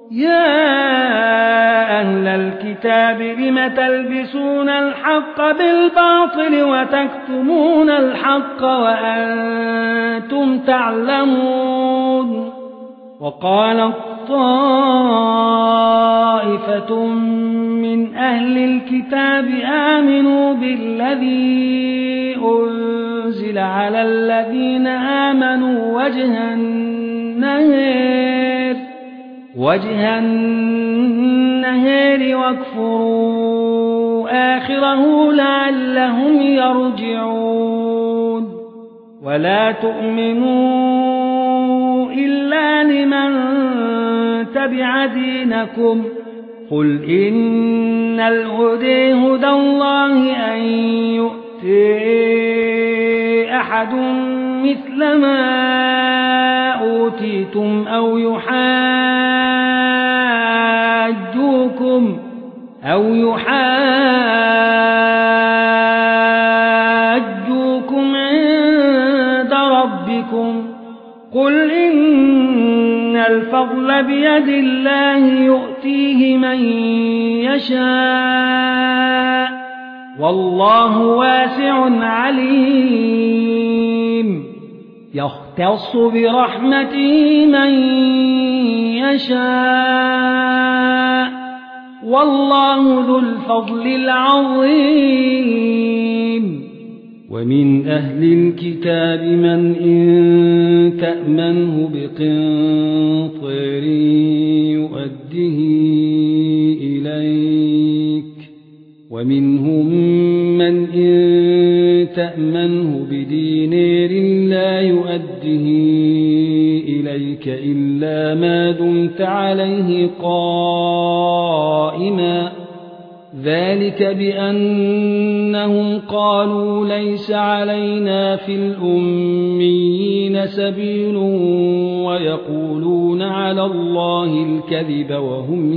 يا أهل الكتاب لم تلبسون الحق بالباطل وتكتمون الحق وأنتم تعلمون وقال طائفة من أهل الكتاب آمنوا بالذي أنزل على الذين آمنوا وجه النهار واكفروا آخره لعلهم يرجعون ولا تؤمنوا إلا لمن تبع دينكم قل إن الهدى هدى الله أن يؤتي أحد مثل ما أوتيتم أو يحاجوكم عند ربكم قل إن الفضل بيد الله يؤتيه من يشاء والله واسع عليم يختص برحمته من يشاء والله ذو الفضل العظيم ومن أهل الكتاب من إن تأمنه بقنطر يؤده إليك ومنهم من إن تأمنه بدينار لا يؤده إليك إلا ما دمت عليه قائما ذلك بأنهم قالوا ليس علينا في الأميين سبيل ويقولون على الله الكذب وهم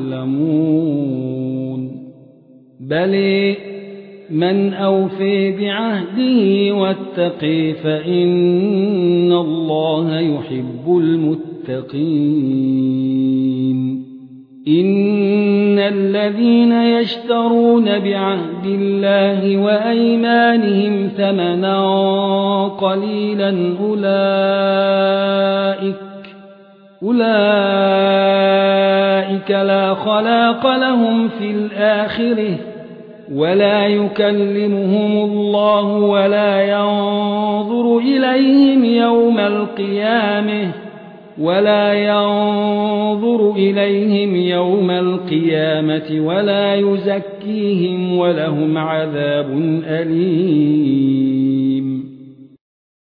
يعلمون بل من أوفي بعهده واتقي فإن الله يحب المتقين إن الذين يشترون بعهد الله وأيمانهم ثمنا قليلا أولئك لا خلاق لهم في الآخرة ولا يكلمهم الله ولا ينظر إليهم يوم القيامة ولا يزكيهم ولهم عذاب أليم